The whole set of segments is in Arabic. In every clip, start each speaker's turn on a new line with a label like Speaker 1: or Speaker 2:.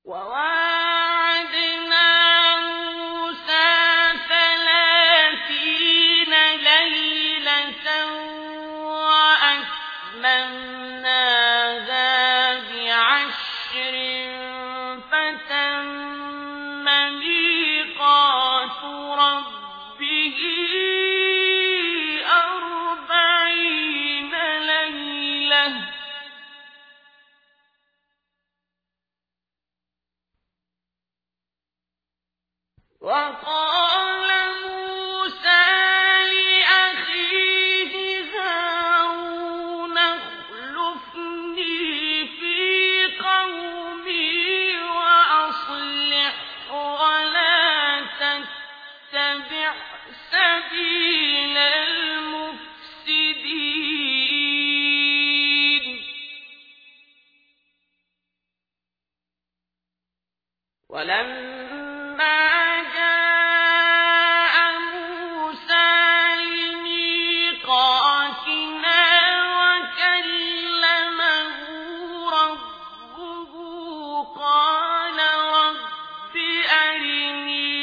Speaker 1: وواعدنا موسى 30 ليلة وأتممناها ب10 فتم ميقات ربه 40 ليلة وقال موسى لأخيه هارون اخلفني في قومي وأصلح ولا تتبع سبيل المفسدين ولما جاء موسى لميقاتنا وكلمه ربه قال رب أرني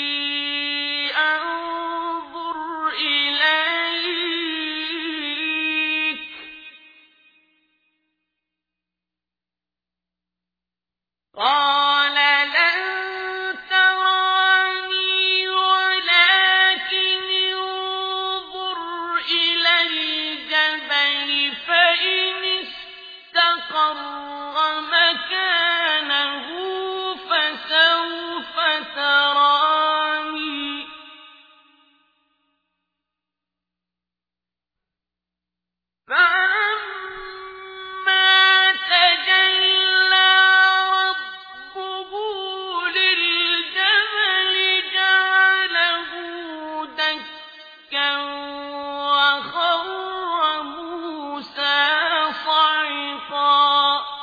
Speaker 1: أنظر إليك قال لن تراني ولكن انظر إلى الجبل فإن استقر مكانه فسوف تراني فلما تجلى ربه للجبل جعله دكا وخر موسى صعقا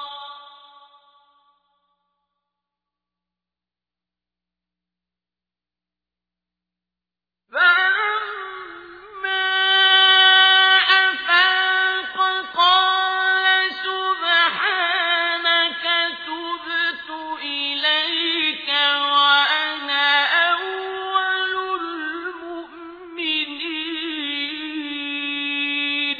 Speaker 1: فلما أفاق قال سبحانك تبت إليك وأنا أول المؤمنين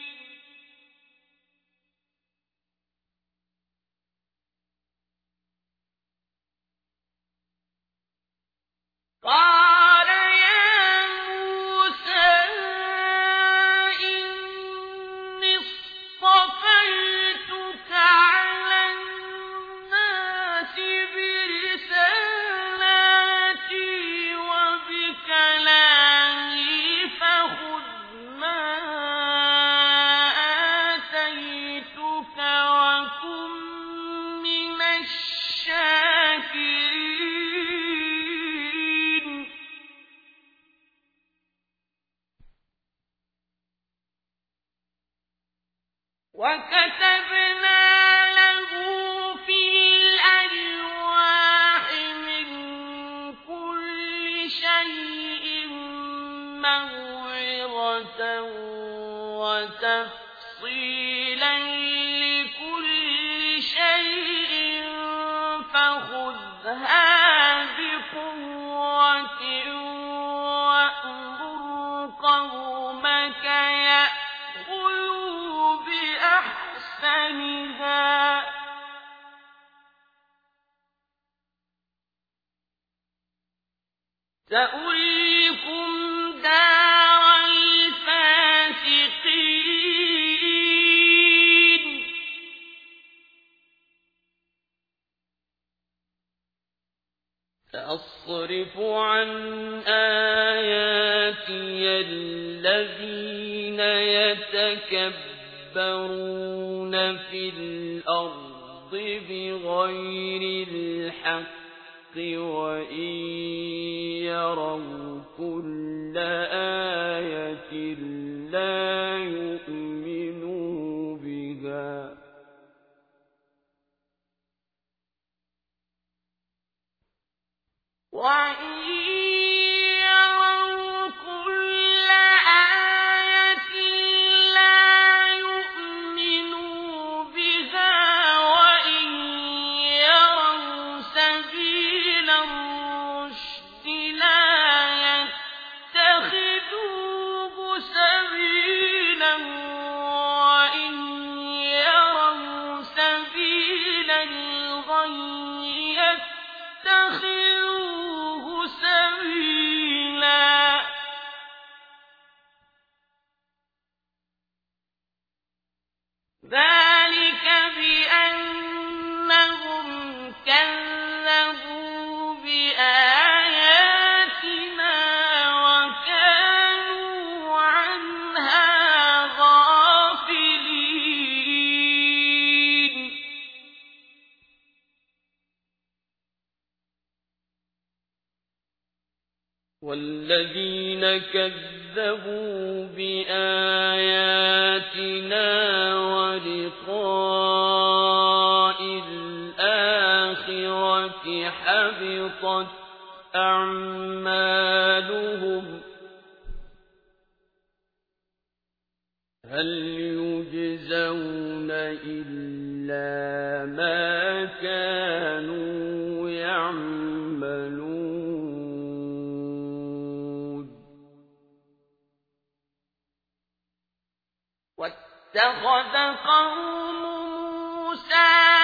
Speaker 1: قال يا موسى إني اصطفيتك على الناس برسالاتي وبكلامي فخذ ما آتيتك وكن من الشاكرين وكتبنا له في الألواح من كل شيء موعظة وتفصيلا لكل شيء فخذها بقوة وأمر قومك يأخذوا بأحسنها سأريكم دار الفاسقين سأصرف عن آياتي الذين يتكبرون في الأرض بغير الحق وإن يروا كل آية لا يؤمنوا بها وإن يروا كل آية لا يؤمنوا بها وإن يروا والذين كذبوا بآياتنا ولقاء الآخرة حبطت أعمالهم هل يجزون إلا ما كانوا يعملون واتخذ قوم موسى